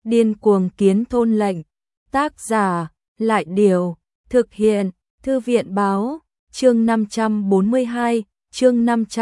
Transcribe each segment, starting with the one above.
Điên cuồng kiến thôn lệnh. Tác giả, Lại Điều. Thực hiện, Thư viện Báo. Chương 542, chương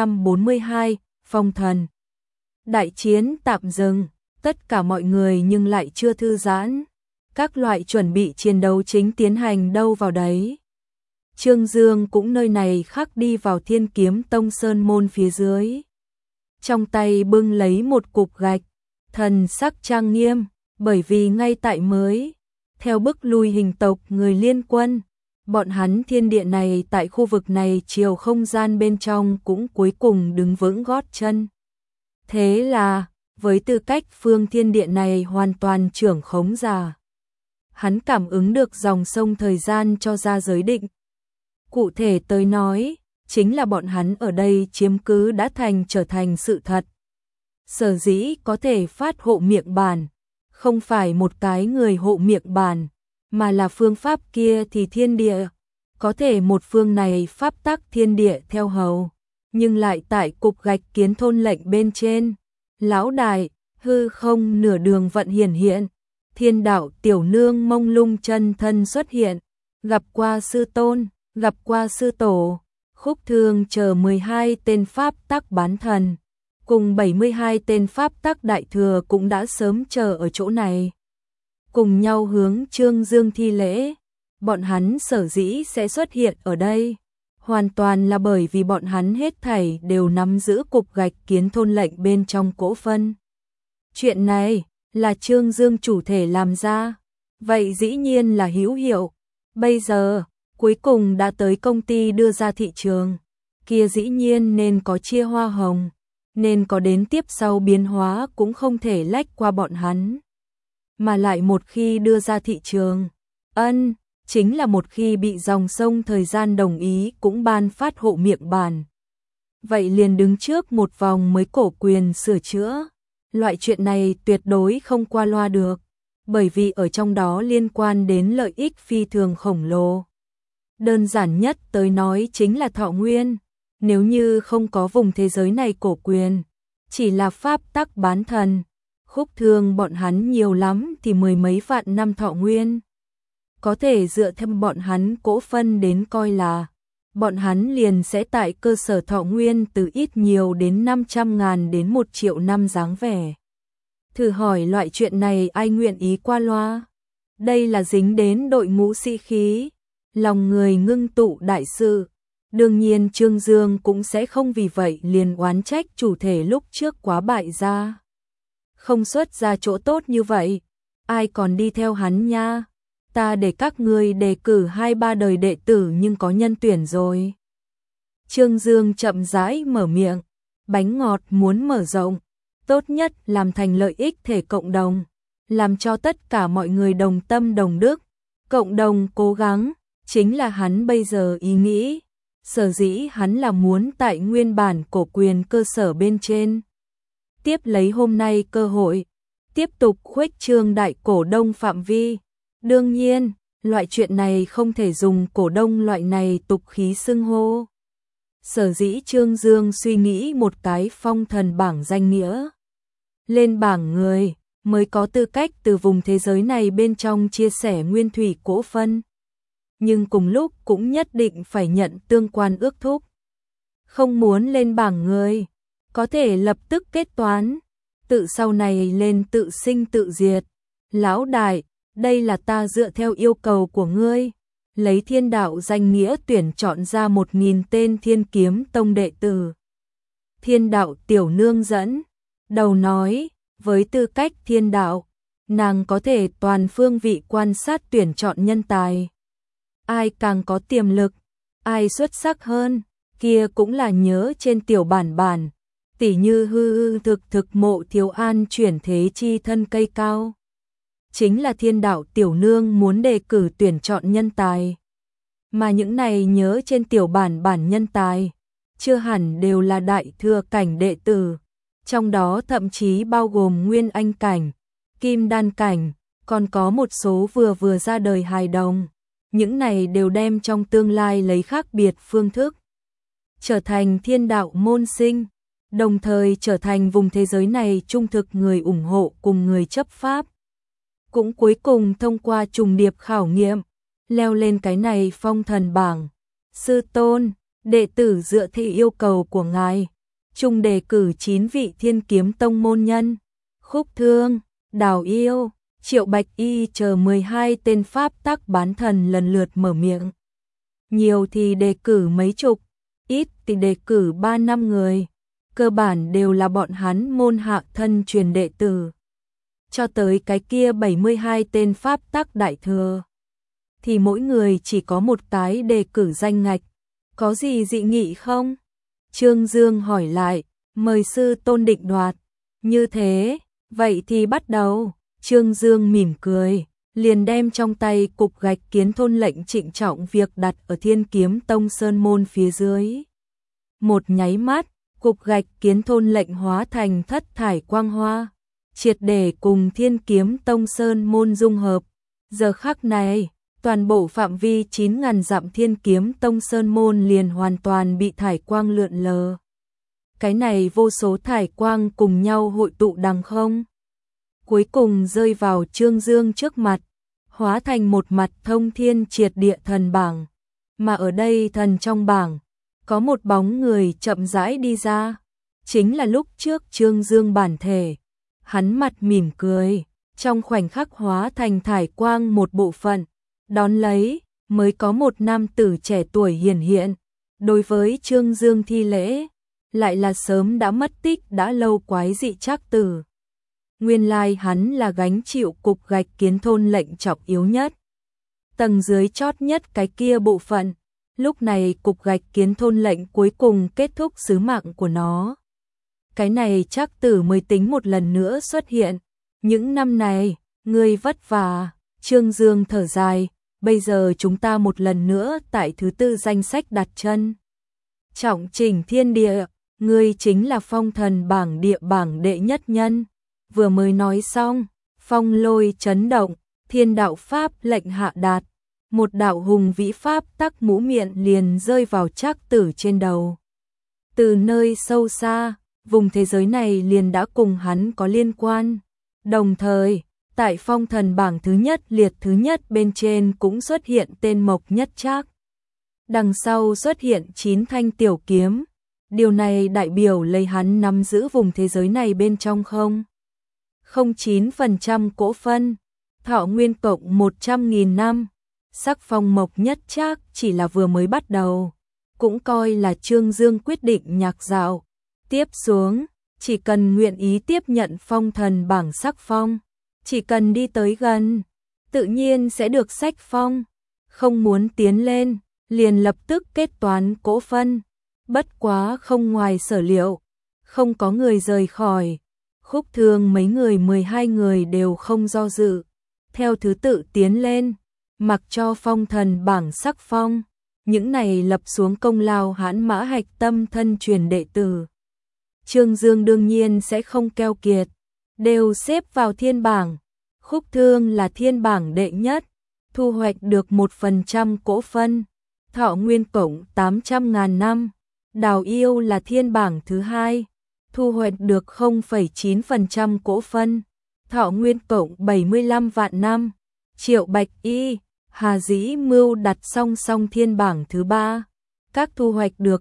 542, Phong Thần. Đại chiến tạm dừng, tất cả mọi người nhưng lại chưa thư giãn. Các loại chuẩn bị chiến đấu chính tiến hành đâu vào đấy. Trương Dương cũng nơi này khắc đi vào Thiên Kiếm Tông sơn môn phía dưới. Trong tay bưng lấy một cục gạch, thần sắc trang nghiêm, bởi vì ngay tại mới theo bức lui hình tộc người liên quân, bọn hắn thiên địa này tại khu vực này chiều không gian bên trong cũng cuối cùng đứng vững gót chân. Thế là, với tư cách phương thiên địa này hoàn toàn trưởng khống giả, hắn cảm ứng được dòng sông thời gian cho ra giới định. Cụ thể tới nói, chính là bọn hắn ở đây chiếm cứ đã trở thành sự thật. Sở dĩ có thể phát hộ miệng bản, không phải một cái người hộ miệng bản, mà là phương pháp kia thì thiên địa. Có thể một phương này pháp tắc thiên địa theo hầu, nhưng lại tại cục gạch kiến thôn lệnh bên trên. Lão đại, hư không nửa đường vận hiện, thiên đạo tiểu nương mông lung chân thân xuất hiện, gặp qua sư tôn, gặp qua sư tổ, Khúc Thương chờ 12 tên pháp tắc bán thần, cùng 72 tên pháp tắc đại thừa cũng đã sớm chờ ở chỗ này. Cùng nhau hướng Trương Dương thi lễ, bọn hắn sở dĩ sẽ xuất hiện ở đây, hoàn toàn là bởi vì bọn hắn hết thảy đều nắm giữ cục gạch kiến thôn lệnh bên trong cỗ phân. Chuyện này là Trương Dương chủ thể làm ra, vậy dĩ nhiên là hữu hiệu. Bây giờ, cuối cùng đã tới công ty đưa ra thị trường, kia dĩ nhiên nên có chia hoa hồng, nên có đến tiếp sau biến hóa cũng không thể lách qua bọn hắn. Mà lại một khi đưa ra thị trường, chính là một khi bị dòng sông thời gian đồng ý cũng ban phát hộ miệng bản. Vậy liền đứng trước một vòng mới cổ quyền sửa chữa. Loại chuyện này tuyệt đối không qua loa được, bởi vì ở trong đó liên quan đến lợi ích phi thường khổng lồ. Đơn giản nhất tới nói chính là thọ nguyên. Nếu như không có vùng thế giới này cổ quyền, chỉ là pháp tắc bán thần, Khúc Thương bọn hắn nhiều lắm thì mười mấy vạn năm thọ nguyên. Có thể dựa theo bọn hắn cỗ phân đến coi là, bọn hắn liền sẽ tại cơ sở thọ nguyên từ ít nhiều đến 500.000 đến 1 triệu năm dáng vẻ. Thử hỏi loại chuyện này ai nguyện ý qua loa? Đây là dính đến đội ngũ sĩ khí, lòng người ngưng tụ đại sự. Đương nhiên Trương Dương cũng sẽ không vì vậy liền oán trách chủ thể lúc trước quá bại ra. Không xuất ra chỗ tốt như vậy, ai còn đi theo hắn nha? Ta để các ngươi đề cử 2-3 đời đệ tử nhưng có nhân tuyển rồi. Trương Dương chậm rãi mở miệng, bánh ngọt muốn mở rộng, tốt nhất làm thành lợi ích thể cộng đồng, làm cho tất cả mọi người đồng tâm đồng đức, cộng đồng cố gắng, chính là hắn bây giờ ý nghĩ. Sở dĩ hắn là muốn tại nguyên bản cổ quyền cơ sở bên trên, tiếp lấy hôm nay cơ hội, tiếp tục khuếch trương đại cổ đông phạm vi. Đương nhiên, loại chuyện này không thể dùng cổ đông loại này tục khí xưng hô. Sở dĩ Trương Dương suy nghĩ một cái phong thần bảng danh nghĩa. Lên bảng người, mới có tư cách từ vùng thế giới này bên trong chia sẻ nguyên thủy cỗ phân. Nhưng cùng lúc cũng nhất định phải nhận tương quan ước thúc. Không muốn lên bảng người, có thể lập tức kết toán, tự sau này lên tự sinh tự diệt. Lão đại, đây là ta dựa theo yêu cầu của ngươi, lấy thiên đạo danh nghĩa tuyển chọn ra 1000 tên Thiên Kiếm Tông đệ tử. Thiên đạo tiểu nương dẫn đầu nói, với tư cách thiên đạo, nàng có thể toàn phương vị quan sát tuyển chọn nhân tài. Ai càng có tiềm lực, ai xuất sắc hơn, kia cũng là nhớ trên tiểu bản, tỉ như hư thực mộ thiếu an chuyển thế chi thân cây cao. Chính là thiên đạo tiểu nương muốn đề cử tuyển chọn nhân tài. Mà những này nhớ trên tiểu bản nhân tài, chưa hẳn đều là đại thừa cảnh đệ tử, trong đó thậm chí bao gồm nguyên anh cảnh, kim đan cảnh, còn có một số vừa ra đời hài đồng. Những này đều đem trong tương lai lấy khác biệt phương thức trở thành thiên đạo môn sinh, đồng thời trở thành vùng thế giới này trung thực người ủng hộ cùng người chấp pháp. cũng cuối cùng thông qua trùng điệp khảo nghiệm, leo lên cái này phong thần bảng. Sư tôn, đệ tử dựa theo yêu cầu của ngài, trùng đề cử 9 vị Thiên Kiếm Tông môn nhân, Khúc Thương, Đào Yêu, Triệu Bạch Y chờ 12 tên pháp tắc bán thần lần lượt mở miệng. Nhiều thì đề cử mấy chục, ít thì đề cử 3-5 người, cơ bản đều là bọn hắn môn hạ thân truyền đệ tử. Cho tới cái kia 72 tên pháp tắc đại thừa, thì mỗi người chỉ có một cái đề cử danh ngạch, có gì dị nghị không? Trương Dương hỏi lại, mời sư tôn định đoạt. Như thế, vậy thì bắt đầu. Trương Dương mỉm cười, liền đem trong tay cục gạch kiến thôn lệnh trịnh trọng việc đặt ở Thiên Kiếm Tông sơn môn phía dưới. Một nháy mắt, cục gạch kiến thôn lệnh hóa thành thất thải quang hoa, triệt để cùng Thiên Kiếm Tông sơn môn dung hợp. Giờ khắc này, toàn bộ phạm vi 9.000 dặm Thiên Kiếm Tông sơn môn liền hoàn toàn bị thải quang lượn lờ. Cái này vô số thải quang cùng nhau hội tụ đằng không, cuối cùng rơi vào Trương Dương trước mặt, hóa thành một mặt thông thiên triệt địa thần bảng. Mà ở đây thần trong bảng, có một bóng người chậm rãi đi ra, chính là lúc trước Trương Dương bản thể. Hắn mặt mỉm cười, trong khoảnh khắc hóa thành thải quang một bộ phận, đón lấy, mới có một nam tử trẻ tuổi hiển hiện. Đối với Trương Dương thi lễ, lại là sớm đã mất tích đã lâu Quái Dị Trác Tử. Nguyên lai hắn là gánh chịu cục gạch kiến thôn lệnh trọng yếu nhất. Tầng dưới chót nhất cái kia bộ phận, lúc này cục gạch kiến thôn lệnh cuối cùng kết thúc sứ mạng của nó. Cái này Trác Tử mới tính một lần nữa xuất hiện. Những năm này, ngươi vất vả. Trương Dương thở dài, bây giờ chúng ta một lần nữa tại thứ 4 danh sách đặt chân. Trọng chỉnh thiên địa, ngươi chính là phong thần bảng địa bảng đệ nhất nhân. Vừa mới nói xong, phong lôi chấn động, thiên đạo pháp lệnh hạ đạt, một đạo hùng vĩ pháp tắc mũ miệng liền rơi vào Trác Tử trên đầu. Từ nơi sâu xa, vùng thế giới này liền đã cùng hắn có liên quan. Đồng thời, tại phong thần bảng thứ nhất liệt thứ nhất bên trên cũng xuất hiện tên Mộc Nhất Trác. Đằng sau xuất hiện 9 thanh tiểu kiếm. Điều này đại biểu lấy hắn nắm giữ vùng thế giới này bên trong không? 09% cổ phân, thọ nguyên cộng 100.000 năm. Sắc phong Mộc Nhất Trác chỉ là vừa mới bắt đầu, cũng coi là Trương Dương quyết định nhạc dạo. Tiếp xuống, chỉ cần nguyện ý tiếp nhận phong thần bảng sắc phong, chỉ cần đi tới gần, tự nhiên sẽ được sách phong. Không muốn tiến lên, liền lập tức kết toán cổ phân. Bất quá không ngoài sở liệu, không có người rời khỏi. Khúc Thương mấy người 12 người đều không do dự, theo thứ tự tiến lên, mặc cho phong thần bảng sắc phong. Những này lập xuống công lao hãn mã hạch tâm thân truyền đệ tử. Trương Dương đương nhiên sẽ không keo kiệt, đều xếp vào thiên bảng. Khúc Thương là thiên bảng đệ nhất, thu hoạch được 1% cổ phân, thọ nguyên cộng 800.000 năm. Đào Yêu là thiên bảng thứ hai, thu hoạch được 0,9% cổ phân, thọ nguyên cộng 75 vạn năm. Triệu Bạch Y, Hà Dĩ Mưu đặt song song thiên bảng thứ ba, các thu hoạch được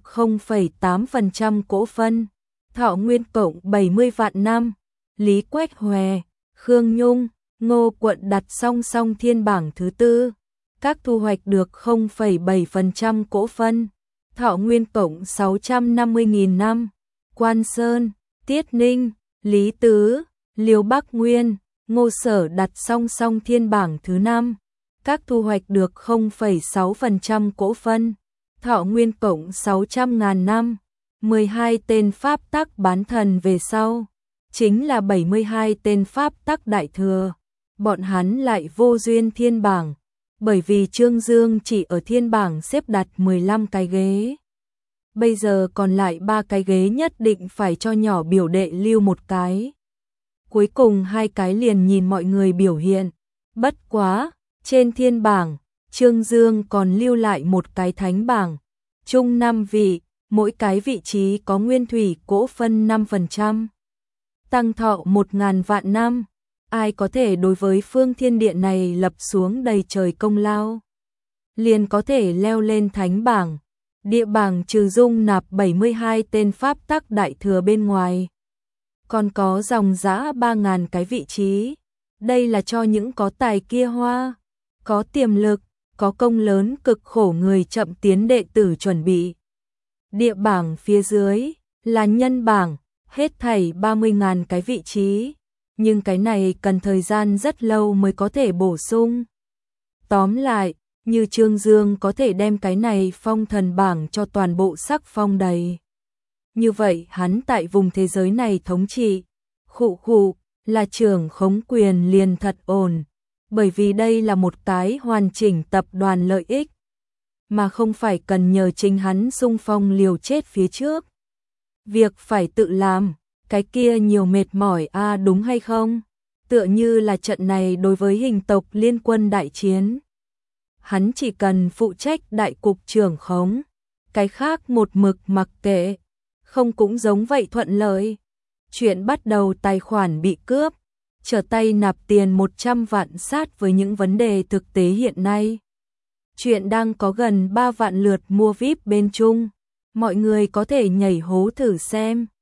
0,8% cổ phân, thọ nguyên cộng 70 vạn năm. Lý Quách Hòe, Khương Nhung, Ngô Quận đặt song song thiên bảng thứ tư, các thu hoạch được 0,7% cổ phân, thọ nguyên cộng 650.000 năm. Quan Sơn, Tiết Ninh, Lý Tứ, Liêu Bắc Nguyên, Ngô Sở đặt song song thiên bảng thứ năm, các thu hoạch được 0,6% cổ phân, thọ nguyên cộng 600.000 năm. 12 tên pháp tắc bán thần về sau, chính là 72 tên pháp tắc đại thừa. Bọn hắn lại vô duyên thiên bảng, bởi vì Trương Dương chỉ ở thiên bảng xếp đặt 15 cái ghế. Bây giờ còn lại 3 cái ghế nhất định phải cho nhỏ biểu đệ lưu một cái. Cuối cùng 2 cái liền nhìn mọi người biểu hiện. Bất quá, trên thiên bảng, Trương Dương còn lưu lại một cái thánh bảng. Chung 5 vị, mỗi cái vị trí có nguyên thủy cổ phân 5%. Tăng thọ 1.000 vạn năm. ai có thể đối với phương thiên địa này lập xuống đầy trời công lao, liền có thể leo lên thánh bảng. Địa bảng trừ dung nạp 72 tên pháp tắc đại thừa bên ngoài, còn có dòng dã 3.000 cái vị trí. Đây là cho những có tài kia hoa, có tiềm lực, có công lớn cực khổ người chậm tiến đệ tử chuẩn bị. Địa bảng phía dưới là nhân bảng, hết thảy 30.000 cái vị trí, nhưng cái này cần thời gian rất lâu mới có thể bổ sung. Tóm lại, như Trương Dương có thể đem cái này phong thần bảng cho toàn bộ sắc phong đầy. Như vậy hắn tại vùng thế giới này thống trị, là trưởng khống quyền liền thật ổn, bởi vì đây là một cái hoàn chỉnh tập đoàn lợi ích, mà không phải cần nhờ chính hắn xung phong liều chết phía trước. Việc phải tự làm, cái kia nhiều mệt mỏi đúng hay không? Tựa như là trận này đối với hình tộc liên quân đại chiến. Hắn chỉ cần phụ trách đại cục trưởng khống, cái khác một mực mặc kệ, không cũng giống vậy thuận lợi. Chuyện bắt đầu tài khoản bị cướp, trở tay nạp tiền 100 vạn sát với những vấn đề thực tế hiện nay. Chuyện đang có gần 3 vạn lượt mua VIP bên Trung, mọi người có thể nhảy hố thử xem.